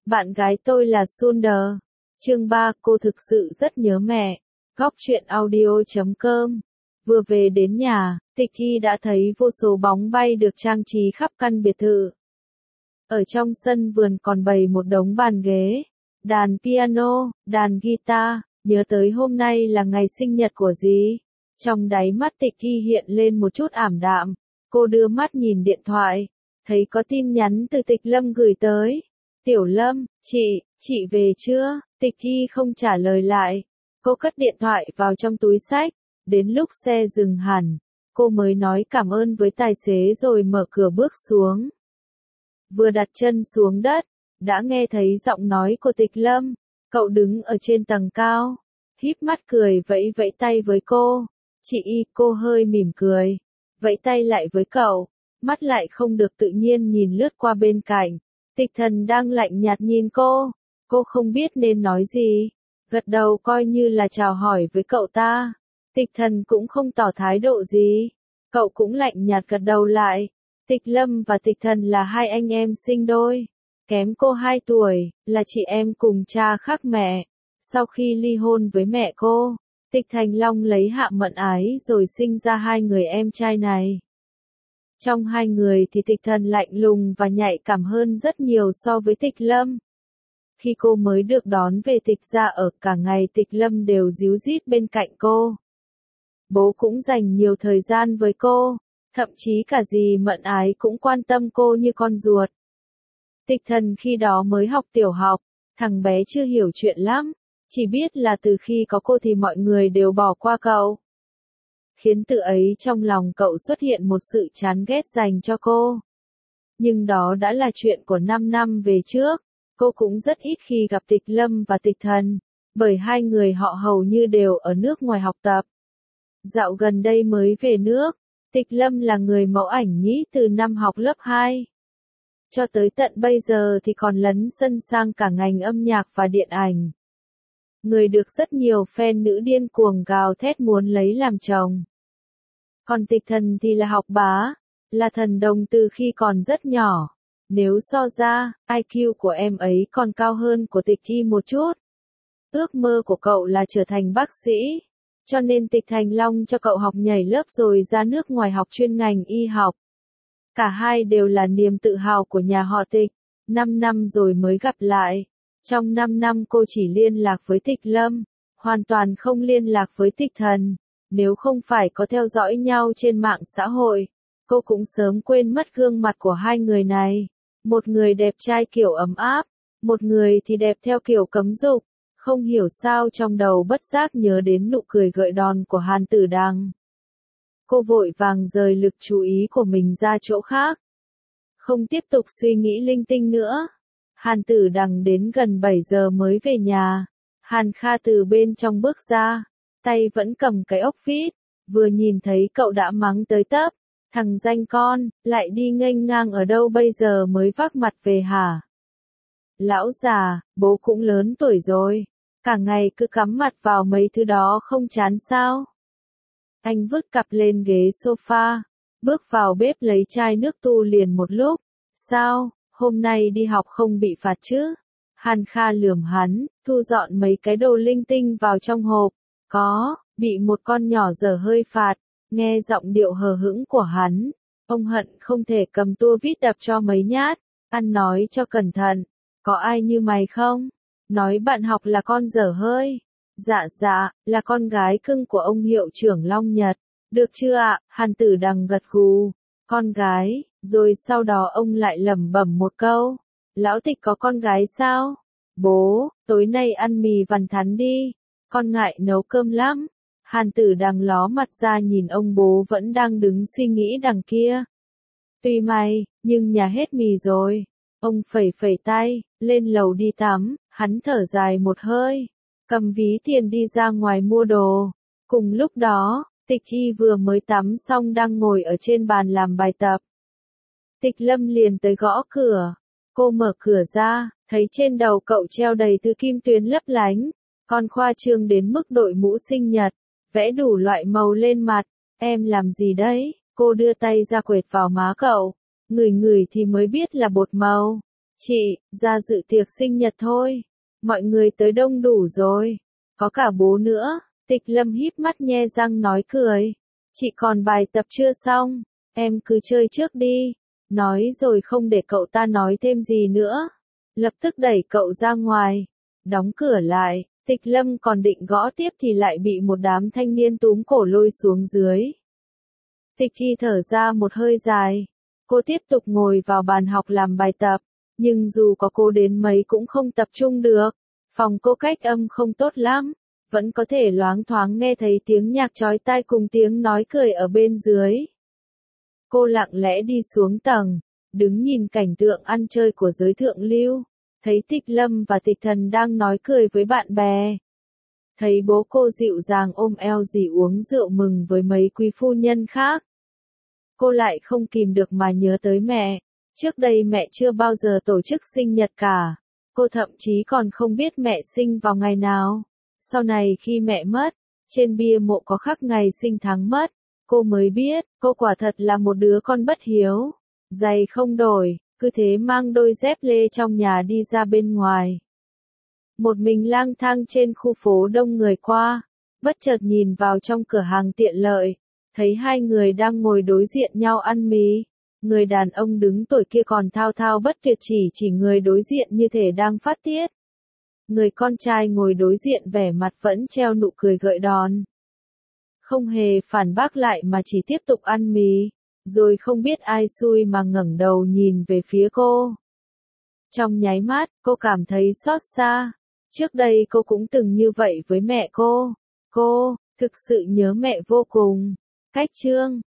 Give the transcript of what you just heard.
Bạn gái tôi là Sunder. Chương 3, cô thực sự rất nhớ mẹ. Góc truyện audio.com. Vừa về đến nhà, Tịch Thi đã thấy vô số bóng bay được trang trí khắp căn biệt thự. Ở trong sân vườn còn bày một đống bàn ghế, đàn piano, đàn guitar, nhớ tới hôm nay là ngày sinh nhật của dì. Trong đáy mắt Tịch Thi hiện lên một chút ảm đạm, cô đưa mắt nhìn điện thoại, thấy có tin nhắn từ Tịch Lâm gửi tới. Tiểu Lâm, chị về chưa? Tịch Thi không trả lời lại. Cô cất điện thoại vào trong túi xách. Đến lúc xe dừng hẳn, cô mới nói cảm ơn với tài xế rồi mở cửa bước xuống. Vừa đặt chân xuống đất, đã nghe thấy giọng nói của Tịch Lâm. Cậu đứng ở trên tầng cao, híp mắt cười vẫy vẫy tay với cô. Cô hơi mỉm cười, vẫy tay lại với cậu, mắt lại không được tự nhiên nhìn lướt qua bên cạnh. Tịch Thần đang lạnh nhạt nhìn cô không biết nên nói gì, gật đầu coi như là chào hỏi với cậu ta. Tịch Thần cũng không tỏ thái độ gì, cậu cũng lạnh nhạt gật đầu lại. Tịch Lâm và Tịch Thần là hai anh em sinh đôi, kém cô 2 tuổi, là chị em cùng cha khác mẹ. Sau khi ly hôn với mẹ cô, Tịch Thành Long lấy Hạ Mận Ái rồi sinh ra hai người em trai này. Trong hai người thì Tịch Thần lạnh lùng và nhạy cảm hơn rất nhiều so với Tịch Lâm. Khi cô mới được đón về Tịch gia ở, cả ngày Tịch Lâm đều díu dít bên cạnh cô. Bố cũng dành nhiều thời gian với cô, thậm chí cả dì Mận Ái cũng quan tâm cô như con ruột. Tịch Thần khi đó mới học tiểu học, thằng bé chưa hiểu chuyện lắm, chỉ biết là từ khi có cô thì mọi người đều bỏ qua cậu. Khiến từ ấy trong lòng cậu xuất hiện một sự chán ghét dành cho cô. Nhưng đó đã là chuyện của 5 năm về trước, cô cũng rất ít khi gặp Tịch Lâm và Tịch Thần, bởi hai người họ hầu như đều ở nước ngoài học tập. Dạo gần đây mới về nước, Tịch Lâm là người mẫu ảnh nhí từ năm học lớp 2. Cho tới tận bây giờ thì còn lấn sân sang cả ngành âm nhạc và điện ảnh. Người được rất nhiều fan nữ điên cuồng gào thét muốn lấy làm chồng. Còn Tịch Thần thì là học bá, là thần đồng từ khi còn rất nhỏ. Nếu so ra, IQ của em ấy còn cao hơn của Tịch Thi một chút. Ước mơ của cậu là trở thành bác sĩ, cho nên Tịch Thành Long cho cậu học nhảy lớp rồi ra nước ngoài học chuyên ngành y học. Cả hai đều là niềm tự hào của nhà họ Tịch. 5 năm rồi mới gặp lại. Trong 5 năm cô chỉ liên lạc với Tịch Lâm, hoàn toàn không liên lạc với Tịch Thần. Nếu không phải có theo dõi nhau trên mạng xã hội, cô cũng sớm quên mất gương mặt của hai người này. Một người đẹp trai kiểu ấm áp, một người thì đẹp theo kiểu cấm dục. Không hiểu sao trong đầu bất giác nhớ đến nụ cười gợi đòn của Hàn Tử Đằng. Cô vội vàng rời lực chú ý của mình ra chỗ khác. Không tiếp tục suy nghĩ linh tinh nữa. Hàn Tử Đằng đến gần 7 giờ mới về nhà. Hàn Kha từ bên trong bước ra, tay vẫn cầm cái ốc vít, vừa nhìn thấy cậu đã mắng tới tấp. Thằng danh con, lại đi nghênh ngang ở đâu bây giờ mới vác mặt về hả? Lão già, bố cũng lớn tuổi rồi, cả ngày cứ cắm mặt vào mấy thứ đó không chán sao? Anh vứt cặp lên ghế sofa, bước vào bếp lấy chai nước tu liền một lúc. Sao, hôm nay đi học không bị phạt chứ? Hàn Kha lườm hắn, thu dọn mấy cái đồ linh tinh vào trong hộp. Có, bị một con nhỏ dở hơi phạt. Nghe giọng điệu hờ hững của hắn, ông hận không thể cầm tua vít đập cho mấy nhát. Ăn nói cho cẩn thận, có ai như mày không? Nói bạn học là con dở hơi. Dạ, là con gái cưng của ông hiệu trưởng Long Nhật. Được chưa ạ? Hàn Tử Đằng gật gù. Con gái, rồi sau đó ông lại lẩm bẩm một câu. Lão Tịch có con gái sao? Bố, tối nay ăn mì vằn thắn đi. Con ngại nấu cơm lắm. Hàn Tử Đằng ló mặt ra nhìn ông bố vẫn đang đứng suy nghĩ đằng kia. Tuy may, nhưng nhà hết mì rồi. Ông phẩy phẩy tay, lên lầu đi tắm, hắn thở dài một hơi, cầm ví tiền đi ra ngoài mua đồ. Cùng lúc đó, Tịch Thi vừa mới tắm xong đang ngồi ở trên bàn làm bài tập. Tịch Lâm liền tới gõ cửa. Cô mở cửa ra, thấy trên đầu cậu treo đầy thứ kim tuyến lấp lánh, còn khoa trương đến mức đội mũ sinh nhật, vẽ đủ loại màu lên mặt. Em làm gì đấy? Cô đưa tay ra quệt vào má cậu. Ngửi ngửi thì mới biết là bột màu. Chị, ra dự tiệc sinh nhật thôi. Mọi người tới đông đủ rồi. Có cả bố nữa. Tịch Lâm híp mắt nhe răng nói cười. Chị còn bài tập chưa xong. Em cứ chơi trước đi. Nói rồi không để cậu ta nói thêm gì nữa. Lập tức đẩy cậu ra ngoài. Đóng cửa lại. Tịch Lâm còn định gõ tiếp thì lại bị một đám thanh niên túm cổ lôi xuống dưới. Tịch Thi thở ra một hơi dài. Cô tiếp tục ngồi vào bàn học làm bài tập. Nhưng dù có cô đến mấy cũng không tập trung được. Phòng cô cách âm không tốt lắm. Vẫn có thể loáng thoáng nghe thấy tiếng nhạc chói tai cùng tiếng nói cười ở bên dưới. Cô lặng lẽ đi xuống tầng. Đứng nhìn cảnh tượng ăn chơi của giới thượng lưu. Thấy Tịch Lâm và Tịch Thần đang nói cười với bạn bè. Thấy bố cô dịu dàng ôm eo dì uống rượu mừng với mấy quý phu nhân khác. Cô lại không kìm được mà nhớ tới mẹ. Trước đây mẹ chưa bao giờ tổ chức sinh nhật cả. Cô thậm chí còn không biết mẹ sinh vào ngày nào. Sau này khi mẹ mất, trên bia mộ có khắc ngày sinh tháng mất. Cô mới biết, cô quả thật là một đứa con bất hiếu. Giày không đổi, cứ thế mang đôi dép lê trong nhà đi ra bên ngoài. Một mình lang thang trên khu phố đông người qua, bất chợt nhìn vào trong cửa hàng tiện lợi, thấy hai người đang ngồi đối diện nhau ăn mì. Người đàn ông đứng tuổi kia còn thao thao bất tuyệt chỉ người đối diện như thể đang phát tiết. Người con trai ngồi đối diện vẻ mặt vẫn treo nụ cười gợi đòn. Không hề phản bác lại mà chỉ tiếp tục ăn mì, rồi không biết ai xui mà ngẩng đầu nhìn về phía cô. Trong nháy mắt, cô cảm thấy xót xa. Trước đây cô cũng từng như vậy với mẹ cô. Cô, thực sự nhớ mẹ vô cùng. Cách chương